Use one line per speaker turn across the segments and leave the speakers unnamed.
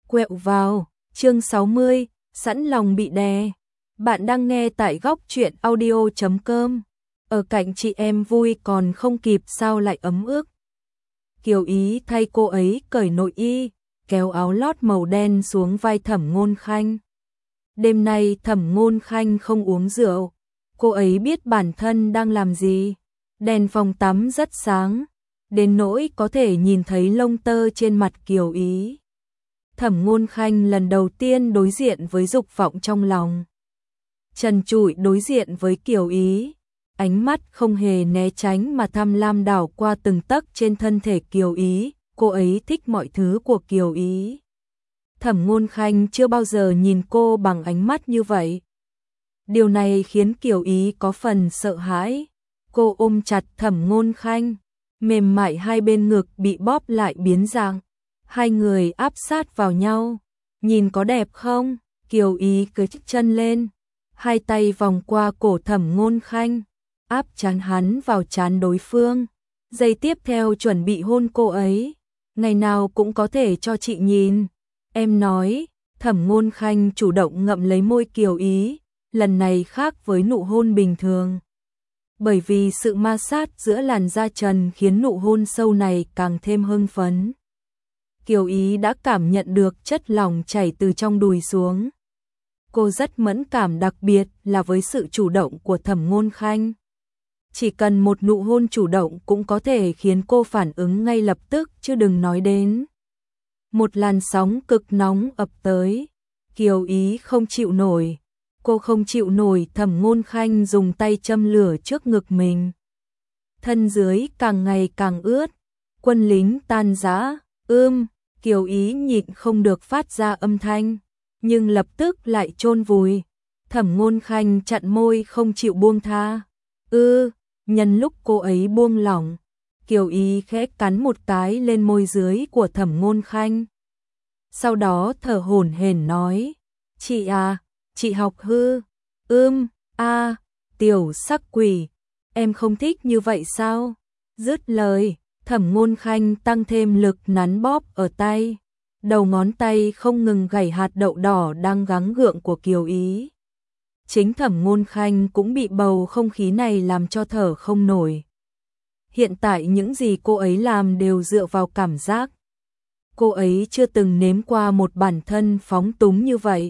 Quẹo vào, chương 60, sẵn lòng bị đè. Bạn đang nghe tại góc truyện audio.com. Ở cạnh chị em vui còn không kịp sao lại ấm ức. Kiều Ý thay cô ấy cởi nội y, kéo áo lót màu đen xuống vai Thẩm Ngôn Khanh. Đêm nay Thẩm Ngôn Khanh không uống rượu, cô ấy biết bản thân đang làm gì. Đèn phòng tắm rất sáng, đến nỗi có thể nhìn thấy lông tơ trên mặt Kiều Ý. Thẩm Ngôn Khanh lần đầu tiên đối diện với dục vọng trong lòng. Trần trụi đối diện với Kiều Ý, ánh mắt không hề né tránh mà tham lam đảo qua từng tấc trên thân thể Kiều Ý, cô ấy thích mọi thứ của Kiều Ý. Thẩm Ngôn Khanh chưa bao giờ nhìn cô bằng ánh mắt như vậy. Điều này khiến Kiều Ý có phần sợ hãi. Cô ôm chặt Thẩm Ngôn Khanh, mềm mại hai bên ngực bị bóp lại biến dạng. Hai người áp sát vào nhau. Nhìn có đẹp không? Kiều Ý cứ nhấc chân lên, hai tay vòng qua cổ Thẩm Ngôn Khanh, áp trán hắn vào trán đối phương. Giây tiếp theo chuẩn bị hôn cô ấy. Ngày nào cũng có thể cho chị nhìn. Em nói. Thẩm Ngôn Khanh chủ động ngậm lấy môi Kiều Ý, lần này khác với nụ hôn bình thường. Bởi vì sự ma sát giữa làn da trần khiến nụ hôn sâu này càng thêm hưng phấn. Kiều Ý đã cảm nhận được chất lỏng chảy từ trong đùi xuống. Cô rất mẫn cảm, đặc biệt là với sự chủ động của Thẩm Ngôn Khanh. Chỉ cần một nụ hôn chủ động cũng có thể khiến cô phản ứng ngay lập tức, chứ đừng nói đến. Một làn sóng cực nóng ập tới. Kiều Ý không chịu nổi. Cô không chịu nổi Thẩm Ngôn Khanh dùng tay châm lửa trước ngực mình. Thân dưới càng ngày càng ướt. Quân lính tan rã. Kiều Ý nhịn không được phát ra âm thanh, nhưng lập tức lại chôn vùi. Thẩm Ngôn Khanh chặn môi không chịu buông tha. Nhân lúc cô ấy buông lỏng, Kiều Ý khẽ cắn một cái lên môi dưới của Thẩm Ngôn Khanh. Sau đó thở hổn hển nói, chị à, chị học hư. Tiểu sắc quỷ, em không thích như vậy sao? Dứt lời, Thẩm Ngôn Khanh tăng thêm lực nắn bóp ở tay. Đầu ngón tay không ngừng gảy hạt đậu đỏ đang gắng gượng của Kiều Ý. Chính Thẩm Ngôn Khanh cũng bị bầu không khí này làm cho thở không nổi. Hiện tại những gì cô ấy làm đều dựa vào cảm giác. Cô ấy chưa từng nếm qua một bản thân phóng túng như vậy.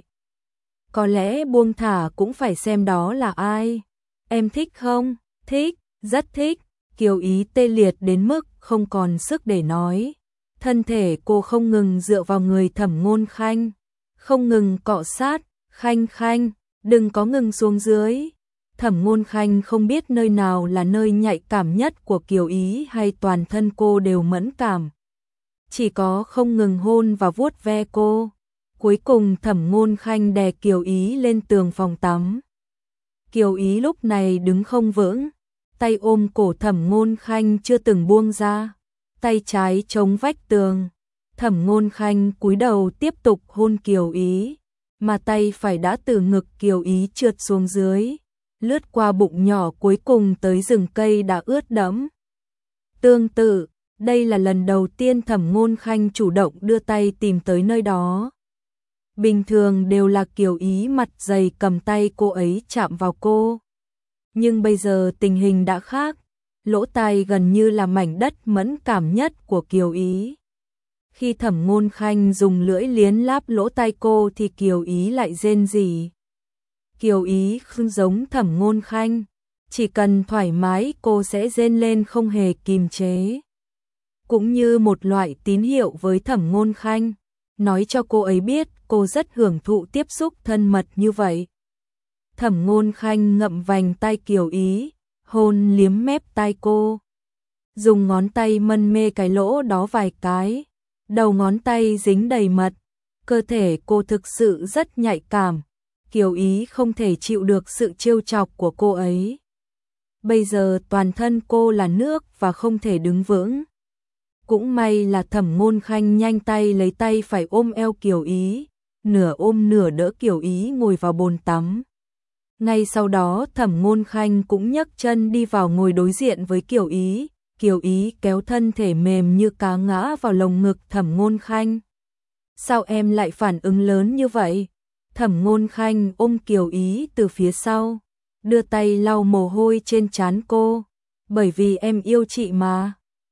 Có lẽ buông thả cũng phải xem đó là ai. Em thích không? Thích, rất thích. Kiều Ý tê liệt đến mức không còn sức để nói. Thân thể cô không ngừng dựa vào người Thẩm Ngôn Khanh, không ngừng cọ sát. Khanh, đừng có ngừng xuống dưới. Thẩm Ngôn Khanh không biết nơi nào là nơi nhạy cảm nhất của Kiều Ý hay toàn thân cô đều mẫn cảm. Chỉ có không ngừng hôn và vuốt ve cô. Cuối cùng Thẩm Ngôn Khanh đè Kiều Ý lên tường phòng tắm. Kiều Ý lúc này đứng không vững, tay ôm cổ Thẩm Ngôn Khanh chưa từng buông ra, tay trái chống vách tường. Thẩm Ngôn Khanh cúi đầu tiếp tục hôn Kiều Ý, mà tay phải đã từ ngực Kiều Ý trượt xuống dưới, lướt qua bụng nhỏ cuối cùng tới rừng cây đã ướt đẫm. Tương tự, đây là lần đầu tiên Thẩm Ngôn Khanh chủ động đưa tay tìm tới nơi đó. Bình thường đều là Kiều Ý mặt dày cầm tay cô ấy chạm vào cô. Nhưng bây giờ tình hình đã khác, lỗ tai gần như là mảnh đất mẫn cảm nhất của Kiều Ý. Khi Thẩm Ngôn Khanh dùng lưỡi liến láp lỗ tai cô thì Kiều Ý lại rên rỉ. Kiều Ý không giống Thẩm Ngôn Khanh, chỉ cần thoải mái cô sẽ rên lên không hề kìm chế. Cũng như một loại tín hiệu với Thẩm Ngôn Khanh, nói cho cô ấy biết cô rất hưởng thụ tiếp xúc thân mật như vậy. Thẩm Ngôn Khanh ngậm vành tai Kiều Ý, hôn liếm mép tai cô. Dùng ngón tay mân mê cái lỗ đó vài cái, đầu ngón tay dính đầy mật. Cơ thể cô thực sự rất nhạy cảm. Kiều Ý không thể chịu được sự trêu chọc của cô ấy. Bây giờ toàn thân cô là nước và không thể đứng vững. Cũng may là Thẩm Ngôn Khanh nhanh tay lấy tay phải ôm eo Kiều Ý, nửa ôm nửa đỡ Kiều Ý ngồi vào bồn tắm. Ngay sau đó Thẩm Ngôn Khanh cũng nhấc chân đi vào ngồi đối diện với Kiều Ý. Kiều Ý kéo thân thể mềm như cá ngã vào lồng ngực Thẩm Ngôn Khanh. Sao em lại phản ứng lớn như vậy? Thẩm Ngôn Khanh ôm Kiều Ý từ phía sau, đưa tay lau mồ hôi trên trán cô. Bởi vì em yêu chị mà.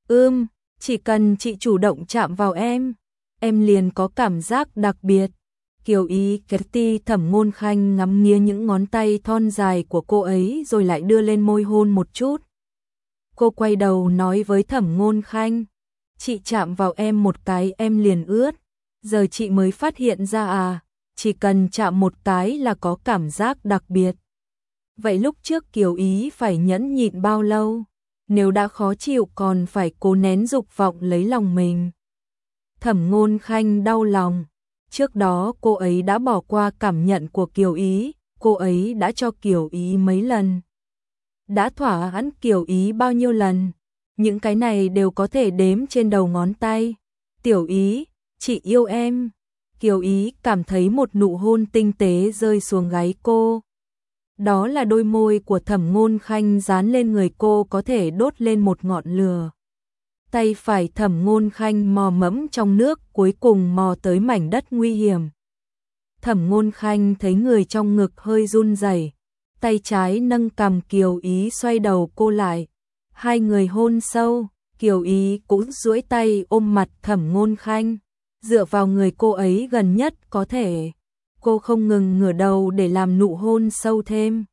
Chỉ cần chị chủ động chạm vào em liền có cảm giác đặc biệt. Kiều Ý Ketty. Thẩm Ngôn Khanh ngắm nghía những ngón tay thon dài của cô ấy rồi lại đưa lên môi hôn một chút. Cô quay đầu nói với Thẩm Ngôn Khanh, chị chạm vào em một cái em liền ướt, giờ chị mới phát hiện ra à, chỉ cần chạm một cái là có cảm giác đặc biệt. Vậy lúc trước Kiều Ý phải nhẫn nhịn bao lâu? Nếu đã khó chịu còn phải cố nén dục vọng lấy lòng mình. Thẩm Ngôn Khanh đau lòng. Trước đó cô ấy đã bỏ qua cảm nhận của Kiều Ý, cô ấy đã cho Kiều Ý mấy lần. Đã thỏa mãn Kiều Ý bao nhiêu lần? Những cái này đều có thể đếm trên đầu ngón tay. Tiểu Ý, chị yêu em. Kiều Ý cảm thấy một nụ hôn tinh tế rơi xuống gáy cô. Đó là đôi môi của Thẩm Ngôn Khanh dán lên người cô có thể đốt lên một ngọn lửa. Tay phải Thẩm Ngôn Khanh mò mẫm trong nước cuối cùng mò tới mảnh đất nguy hiểm. Thẩm Ngôn Khanh thấy người trong ngực hơi run rẩy, tay trái nâng cằm Kiều Ý xoay đầu cô lại. Hai người hôn sâu, Kiều Ý cũng duỗi tay ôm mặt Thẩm Ngôn Khanh, dựa vào người cô ấy gần nhất có thể. Cô không ngừng ngửa đầu để làm nụ hôn sâu thêm.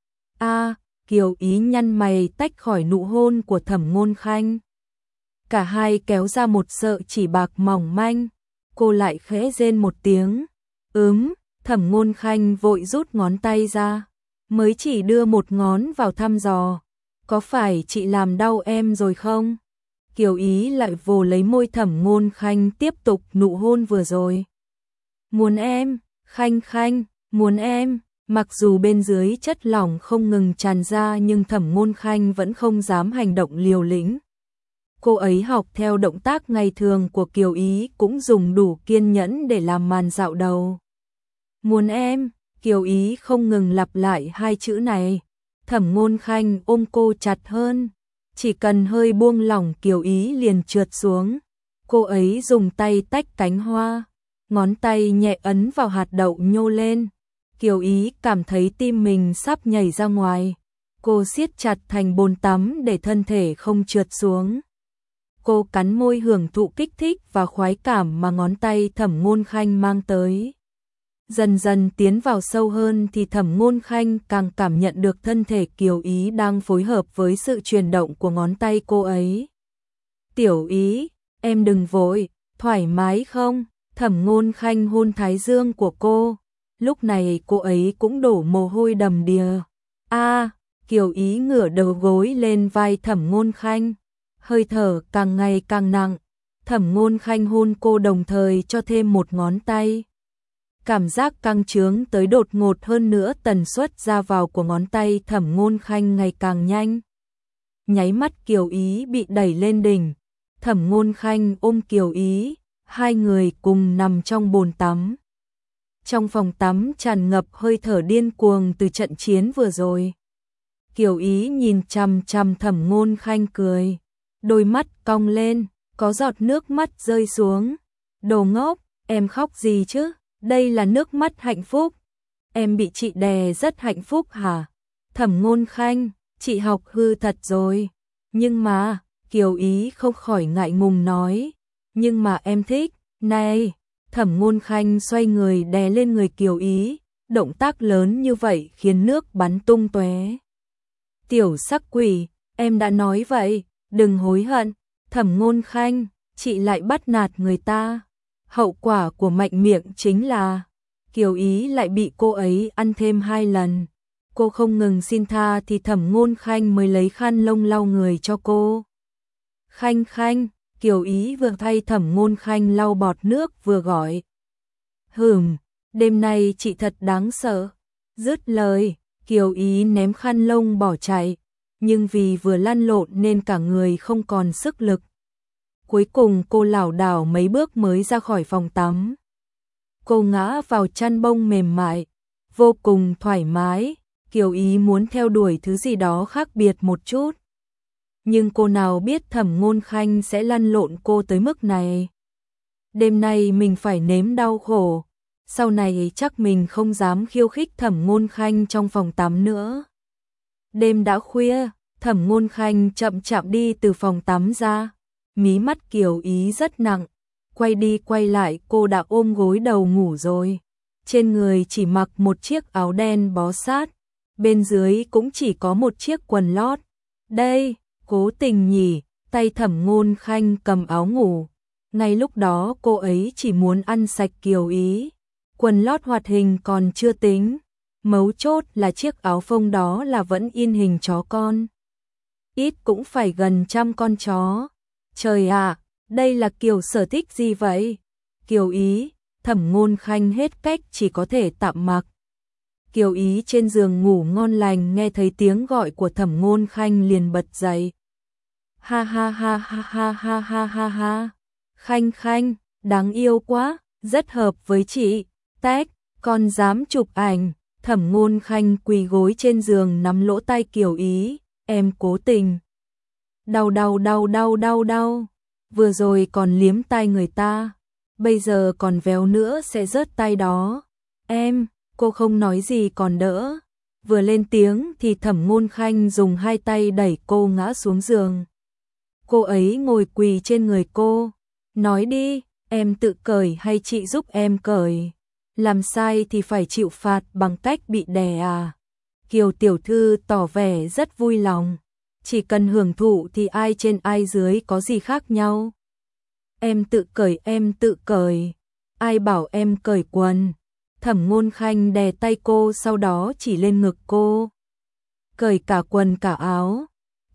Kiều Ý nhăn mày tách khỏi nụ hôn của Thẩm Ngôn Khanh. Cả hai kéo ra một sợi chỉ bạc mỏng manh. Cô lại khẽ rên một tiếng. Thẩm Ngôn Khanh vội rút ngón tay ra. Mới chỉ đưa một ngón vào thăm dò. Có phải chị làm đau em rồi không? Kiều Ý lại vồ lấy môi Thẩm Ngôn Khanh tiếp tục nụ hôn vừa rồi. Muốn em, Khanh Khanh, muốn em. Mặc dù bên dưới chất lỏng không ngừng tràn ra nhưng Thẩm Ngôn Khanh vẫn không dám hành động liều lĩnh. Cô ấy học theo động tác ngày thường của Kiều Ý cũng dùng đủ kiên nhẫn để làm màn dạo đầu. Muốn em, Kiều Ý không ngừng lặp lại hai chữ này. Thẩm Ngôn Khanh ôm cô chặt hơn. Chỉ cần hơi buông lỏng Kiều Ý liền trượt xuống. Cô ấy dùng tay tách cánh hoa. Ngón tay nhẹ ấn vào hạt đậu nhô lên. Kiều Ý cảm thấy tim mình sắp nhảy ra ngoài. Cô siết chặt thành bồn tắm để thân thể không trượt xuống. Cô cắn môi hưởng thụ kích thích và khoái cảm mà ngón tay Thẩm Ngôn Khanh mang tới. Dần dần tiến vào sâu hơn thì Thẩm Ngôn Khanh càng cảm nhận được thân thể Kiều Ý đang phối hợp với sự chuyển động của ngón tay cô ấy. Tiểu Ý, em đừng vội, thoải mái không? Thẩm Ngôn Khanh hôn thái dương của cô. Lúc này cô ấy cũng đổ mồ hôi đầm đìa. Kiều Ý ngửa đầu gối lên vai Thẩm Ngôn Khanh. Hơi thở càng ngày càng nặng. Thẩm Ngôn Khanh hôn cô đồng thời cho thêm một ngón tay. Cảm giác căng trướng tới đột ngột hơn nữa, tần suất ra vào của ngón tay Thẩm Ngôn Khanh ngày càng nhanh. Nháy mắt Kiều Ý bị đẩy lên đỉnh. Thẩm Ngôn Khanh ôm Kiều Ý, hai người cùng nằm trong bồn tắm. Trong phòng tắm tràn ngập hơi thở điên cuồng từ trận chiến vừa rồi. Kiều Ý nhìn chằm chằm Thẩm Ngôn Khanh cười. Đôi mắt cong lên, có giọt nước mắt rơi xuống. Đồ ngốc, em khóc gì chứ? Đây là nước mắt hạnh phúc. Em bị chị đè rất hạnh phúc hả? Thẩm Ngôn Khanh, chị học hư thật rồi. Nhưng mà, Kiều Ý không khỏi ngại ngùng nói. Nhưng mà em thích, này. Thẩm Ngôn Khanh xoay người đè lên người Kiều Ý. Động tác lớn như vậy khiến nước bắn tung tóe. Tiểu sắc quỷ, em đã nói vậy. Đừng hối hận, Thẩm Ngôn Khanh, chị lại bắt nạt người ta. Hậu quả của mạnh miệng chính là Kiều Ý lại bị cô ấy ăn thêm 2 lần. Cô không ngừng xin tha thì Thẩm Ngôn Khanh mới lấy khăn lông lau người cho cô. Khanh Khanh, Kiều Ý vừa thay Thẩm Ngôn Khanh lau bọt nước vừa gọi. Đêm nay chị thật đáng sợ. Dứt lời, Kiều Ý ném khăn lông bỏ chạy. Nhưng vì vừa lăn lộn nên cả người không còn sức lực. Cuối cùng cô lảo đảo mấy bước mới ra khỏi phòng tắm. Cô ngã vào chăn bông mềm mại, vô cùng thoải mái. Kiều Ý muốn theo đuổi thứ gì đó khác biệt một chút. Nhưng cô nào biết Thẩm Ngôn Khanh sẽ lăn lộn cô tới mức này. đêm nay mình phải nếm đau khổ, sau này chắc mình không dám khiêu khích Thẩm Ngôn Khanh trong phòng tắm nữa. Đêm đã khuya, Thẩm Ngôn Khanh chậm chạp đi từ phòng tắm ra, mí mắt Kiều Ý rất nặng, quay đi quay lại cô đã ôm gối đầu ngủ rồi. Trên người chỉ mặc một chiếc áo đen bó sát, bên dưới cũng chỉ có một chiếc quần lót. Đây, cố tình nhỉ, tay Thẩm Ngôn Khanh cầm áo ngủ. Ngay lúc đó cô ấy chỉ muốn ăn sạch Kiều Ý. Quần lót hoạt hình còn chưa tính, mấu chốt là chiếc áo phông đó là vẫn in hình chó con. Ít cũng phải gần 100 con chó. Trời ạ, đây là kiểu sở thích gì vậy? Kiều Ý, Thẩm Ngôn Khanh hết cách chỉ có thể tạm mặc. Kiều Ý trên giường ngủ ngon lành nghe thấy tiếng gọi của Thẩm Ngôn Khanh liền bật dậy. Ha ha ha ha ha ha ha ha ha. Khanh Khanh, đáng yêu quá, rất hợp với chị. Tách, con dám chụp ảnh. Thẩm Ngôn Khanh quỳ gối trên giường nắm lỗ tai Kiều Ý, em cố tình. Đau đau đau đau đau đau. Vừa rồi còn liếm tai người ta, bây giờ còn véo nữa sẽ rớt tai đó. Em, cô không nói gì còn đỡ. Vừa lên tiếng thì Thẩm Ngôn Khanh dùng hai tay đẩy cô ngã xuống giường. Cô ấy ngồi quỳ trên người cô. Nói đi, em tự cởi hay chị giúp em cởi? Làm sai thì phải chịu phạt bằng cách bị đè à? Kiều tiểu thư tỏ vẻ rất vui lòng. Chỉ cần hưởng thụ thì ai trên ai dưới có gì khác nhau. Em tự cởi. Ai bảo em cởi quần? Thẩm Ngôn Khanh đè tay cô sau đó chỉ lên ngực cô. Cởi cả quần cả áo.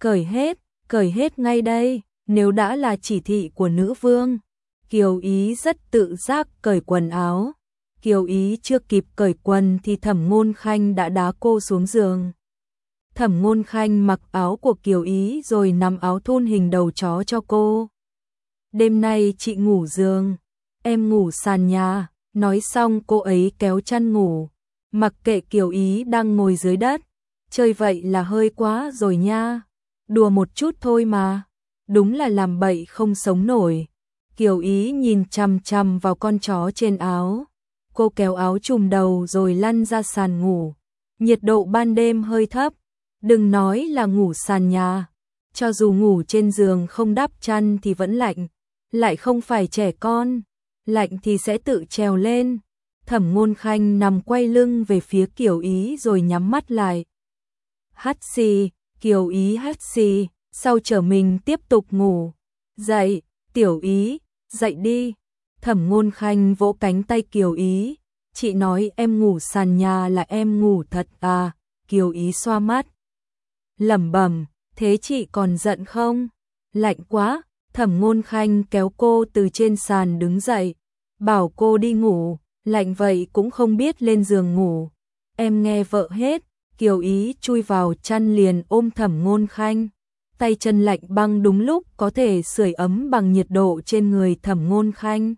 Cởi hết ngay đây, nếu đã là chỉ thị của nữ vương. Kiều Ý rất tự giác cởi quần áo. Kiều Ý chưa kịp cởi quần thì Thẩm Ngôn Khanh đã đá cô xuống giường. Thẩm Ngôn Khanh mặc áo của Kiều Ý rồi nắm áo thun hình đầu chó cho cô. Đêm nay chị ngủ giường, em ngủ sàn nhà. Nói xong cô ấy kéo chăn ngủ, mặc kệ Kiều Ý đang ngồi dưới đất. Chơi vậy là hơi quá rồi nha. Đùa một chút thôi mà. Đúng là làm bậy không sống nổi. Kiều Ý nhìn chằm chằm vào con chó trên áo. Cô kéo áo trùm đầu rồi lăn ra sàn ngủ. Nhiệt độ ban đêm hơi thấp. Đừng nói là ngủ sàn nhà. Cho dù ngủ trên giường không đắp chăn thì vẫn lạnh. Lại không phải trẻ con. Lạnh thì sẽ tự trèo lên. Thẩm Ngôn Khanh nằm quay lưng về phía Kiều Ý rồi nhắm mắt lại. Hắt xì, Kiều Ý hắt xì, sau trở mình tiếp tục ngủ. Dậy, Tiểu Ý, dậy đi. Thẩm Ngôn Khanh vỗ cánh tay Kiều Ý. Chị nói em ngủ sàn nhà là em ngủ thật à? Kiều Ý xoa mắt. Lẩm bẩm, thế chị còn giận không? Lạnh quá. Thẩm Ngôn Khanh kéo cô từ trên sàn đứng dậy, bảo cô đi ngủ, lạnh vậy cũng không biết lên giường ngủ. Em nghe vợ hết. Kiều Ý chui vào chăn liền ôm Thẩm Ngôn Khanh. Tay chân lạnh băng đúng lúc có thể sưởi ấm bằng nhiệt độ trên người Thẩm Ngôn Khanh.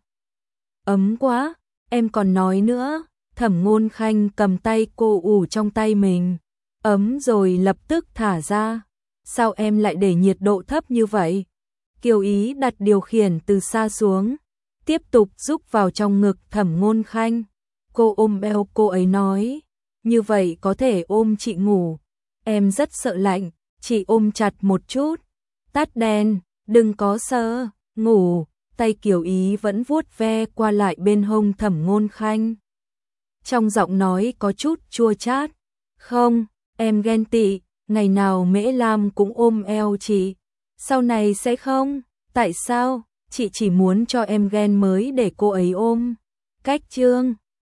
Ấm quá, em còn nói nữa. Thẩm Ngôn Khanh cầm tay cô ủ trong tay mình. Ấm rồi lập tức thả ra. Sao em lại để nhiệt độ thấp như vậy? Kiều Ý đặt điều khiển từ xa xuống, tiếp tục rúc vào trong ngực Thẩm Ngôn Khanh. Cô ôm eo cô ấy nói, như vậy có thể ôm chị ngủ. Em rất sợ lạnh, chị ôm chặt một chút. Tắt đèn, đừng có sợ, ngủ. Tay Kiều Ý vẫn vuốt ve qua lại bên hông Thẩm Ngôn Khanh. Trong giọng nói có chút chua chát. Không, em ghen tị, ngày nào Mễ Lam cũng ôm eo chị. Sau này sẽ không? Tại sao? Chị chỉ muốn cho em ghen mới để cô ấy ôm. Cách chương